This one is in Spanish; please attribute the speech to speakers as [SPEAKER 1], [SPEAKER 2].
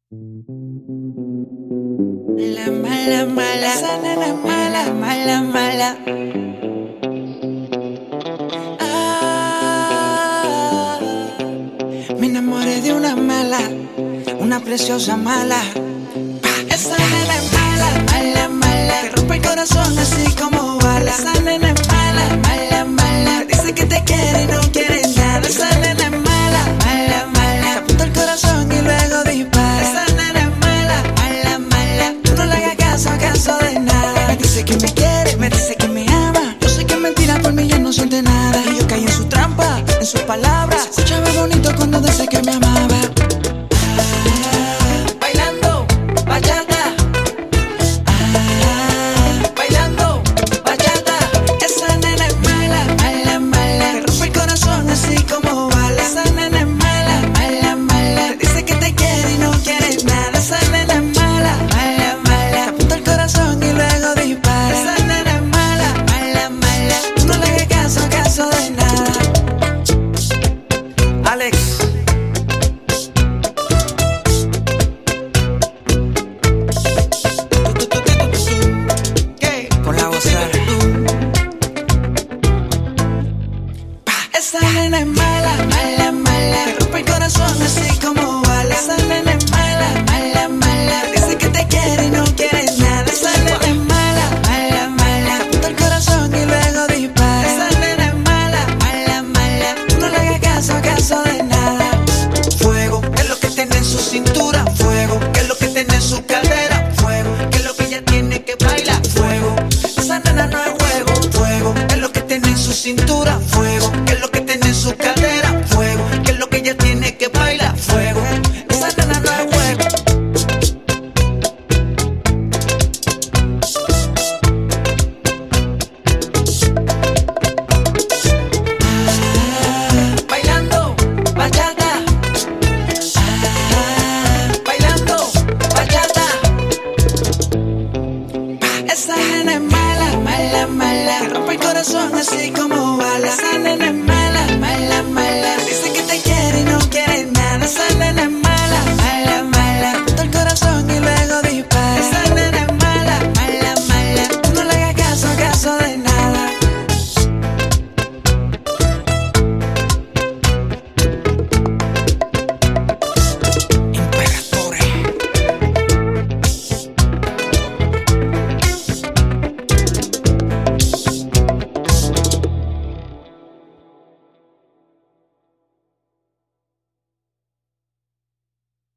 [SPEAKER 1] La mala, mala, esa nena es mala, mala, mala. Ah, me enamoré de una mala, una preciosa mala. Esa nena es mala, mala, mala. Te rompe el corazón así como bala. Esa nena es mala, mala, mala. Dice que te quiere y no quiere nada. Esa nena es mala, mala, mala. Te apunta el corazón y luego dispara. Esa nena es mala, mala, mala. Tú no le hagas caso de nada. Me dice que me quiere, me dice que me ama. Yo sé que es mentira, por mí ya no siente nada. Y yo caí en su trampa, en sus palabras. Se escuchaba bonito cuando dice que me amaba. Bailando bachata. Bailando bachata. Esa nena es mala, mala, mala. Te rompe el corazón así como bala. Esa nena es mala, mala, mala. Te dice que te quiere y no quiere nada. Esa nena es mala, mala, mala. Te apunta el corazón y luego dispara. Esa nena es mala, mala, mala. Tú no le hagas caso de nada. Alex. Con la voz. Esa nena es mala, mala, mala. Te rompe el corazón así como bala. Esa nena es mala, mala, mala. Dice que te quiere y no quiere nada. Esa nena es mala, mala, mala. Te apunta el corazón y luego dispara. Esa nena es mala, mala, mala. Tú no le hagas caso de nada. Fuego es lo que tiene en su cintura.